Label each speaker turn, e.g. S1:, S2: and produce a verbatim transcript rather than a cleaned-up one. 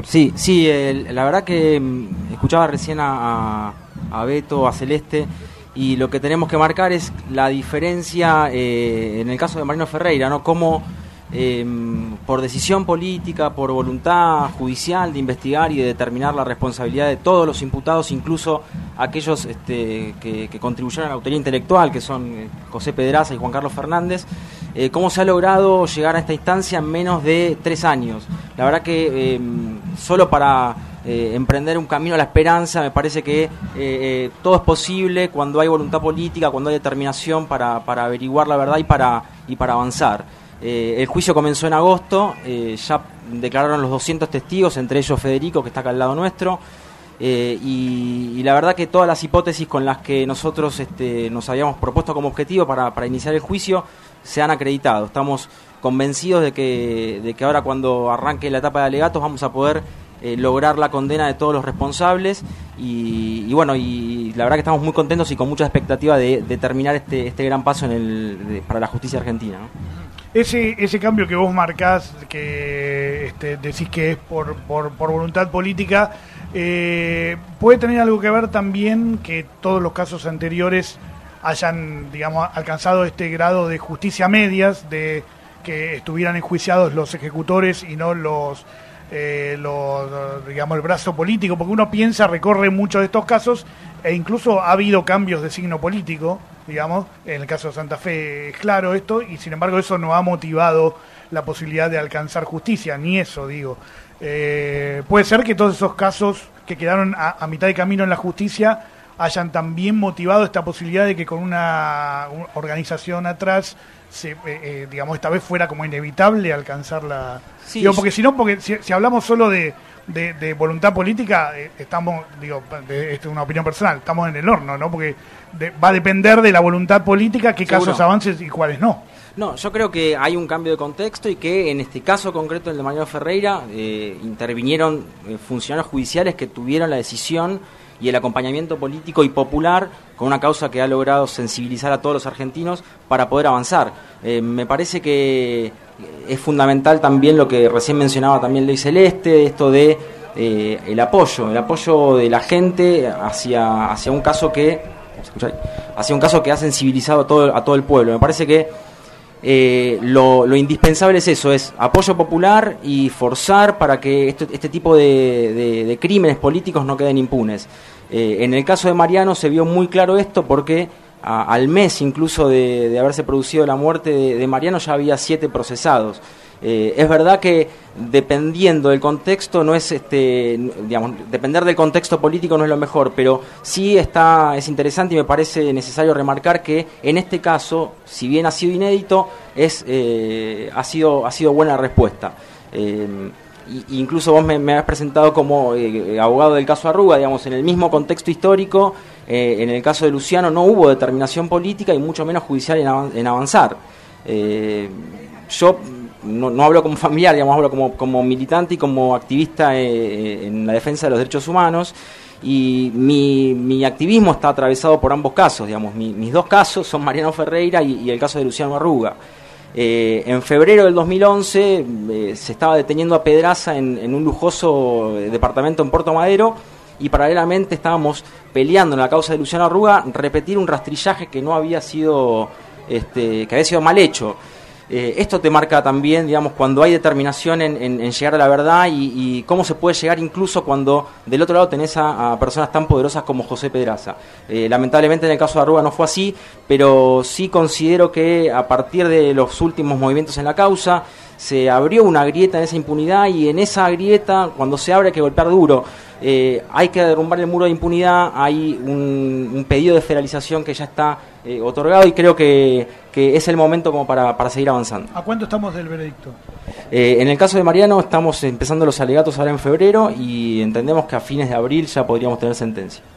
S1: Sí, sí, el, la verdad que mm, escuchaba recién a, a, a Beto, a Celeste, y lo que tenemos que marcar es la diferencia eh, en el caso de Mariano Ferreira, ¿no? Cómo eh, por decisión política, por voluntad judicial de investigar y de determinar la responsabilidad de todos los imputados, incluso aquellos este, que, que contribuyeron a la autoría intelectual, que son eh, José Pedraza y Juan Carlos Fernández, eh, cómo se ha logrado llegar a esta instancia en menos de tres años. La verdad que eh, solo para eh, emprender un camino a la esperanza me parece que eh, eh, todo es posible cuando hay voluntad política, cuando hay determinación para, para averiguar la verdad y para, y para avanzar. Eh, el juicio comenzó en agosto, eh, ya declararon los doscientos testigos, entre ellos Federico, que está acá al lado nuestro, eh, y, y la verdad que todas las hipótesis con las que nosotros este, nos habíamos propuesto como objetivo para, para iniciar el juicio se han acreditado. Estamos convencidos de que, de que ahora, cuando arranque la etapa de alegatos, vamos a poder eh, lograr la condena de todos los responsables y, y bueno, y la verdad que estamos muy contentos y con mucha expectativa de, de terminar este, este gran paso en el, de, para la justicia argentina, ¿no?
S2: Ese ese cambio que vos marcás, que este, decís que es por, por, por voluntad política, eh, puede tener algo que ver también que todos los casos anteriores hayan, digamos, alcanzado este grado de justicia a medias, de que estuvieran enjuiciados los ejecutores y no los, eh, los, digamos, el brazo político, porque uno piensa, recorre muchos de estos casos, e incluso ha habido cambios de signo político, digamos, en el caso de Santa Fe es claro esto, y sin embargo eso no ha motivado la posibilidad de alcanzar justicia, ni eso, digo. Eh, puede ser que todos esos casos que quedaron a, a mitad de camino en la justicia hayan también motivado esta posibilidad de que con una, una organización atrás, se, eh, eh, digamos, esta vez fuera como inevitable alcanzar la... Sí, digo, porque si no, porque si, si hablamos solo de, de, de voluntad política, eh, estamos, digo, de, esto es una opinión personal, estamos en el horno, ¿no? Porque de, va a depender de la voluntad política qué ¿Seguro? Casos avances y cuáles no.
S1: No, yo creo que hay un cambio de contexto y que en este caso concreto, el de Mariano Ferreira, eh, intervinieron eh, funcionarios judiciales que tuvieron la decisión y el acompañamiento político y popular con una causa que ha logrado sensibilizar a todos los argentinos para poder avanzar. Eh, me parece que es fundamental también lo que recién mencionaba también Ley Celeste, esto de eh, el apoyo, el apoyo de la gente hacia, hacia un caso que, hacia un caso que ha sensibilizado a todo, a todo el pueblo. Me parece que Eh, lo, lo indispensable es eso, es apoyo popular y forzar para que este, este tipo de, de, de crímenes políticos no queden impunes. Eh, en el caso de Mariano se vio muy claro esto porque a, al mes incluso de, de haberse producido la muerte de, de Mariano ya había siete procesados. Eh, es verdad que dependiendo del contexto no es este digamos depender del contexto político no es lo mejor, pero sí está es interesante y me parece necesario remarcar que en este caso, si bien ha sido inédito, es eh, ha sido ha sido buena respuesta. Eh, y, incluso vos me, me has presentado como eh, abogado del caso Arruga, digamos, en el mismo contexto histórico. Eh, en el caso de Luciano no hubo determinación política y mucho menos judicial en, av- en avanzar. Eh, yo No, no hablo como familiar, digamos, hablo como, como militante y como activista eh, en la defensa de los derechos humanos, y mi, mi activismo está atravesado por ambos casos, digamos, mi, mis dos casos son Mariano Ferreira y, y el caso de Luciano Arruga. Eh, en febrero del dos mil once eh, se estaba deteniendo a Pedraza en, en un lujoso departamento en Puerto Madero, y paralelamente estábamos peleando en la causa de Luciano Arruga repetir un rastrillaje que no había sido, este, que había sido mal hecho. Eh, esto te marca también, digamos, cuando hay determinación en, en, en llegar a la verdad y, y cómo se puede llegar incluso cuando del otro lado tenés a, a personas tan poderosas como José Pedraza. Eh, lamentablemente en el caso de Arruga no fue así, pero sí considero que a partir de los últimos movimientos en la causa se abrió una grieta en esa impunidad, y en esa grieta, cuando se abre, hay que golpear duro. Eh, hay que derrumbar el muro de impunidad, hay un, un pedido de federalización que ya está eh, otorgado, y creo que, que es el momento como para, para seguir avanzando.
S2: ¿A cuánto estamos del veredicto?
S1: Eh, en el caso de Mariano estamos empezando los alegatos ahora en febrero y entendemos que a fines de abril ya podríamos tener sentencia.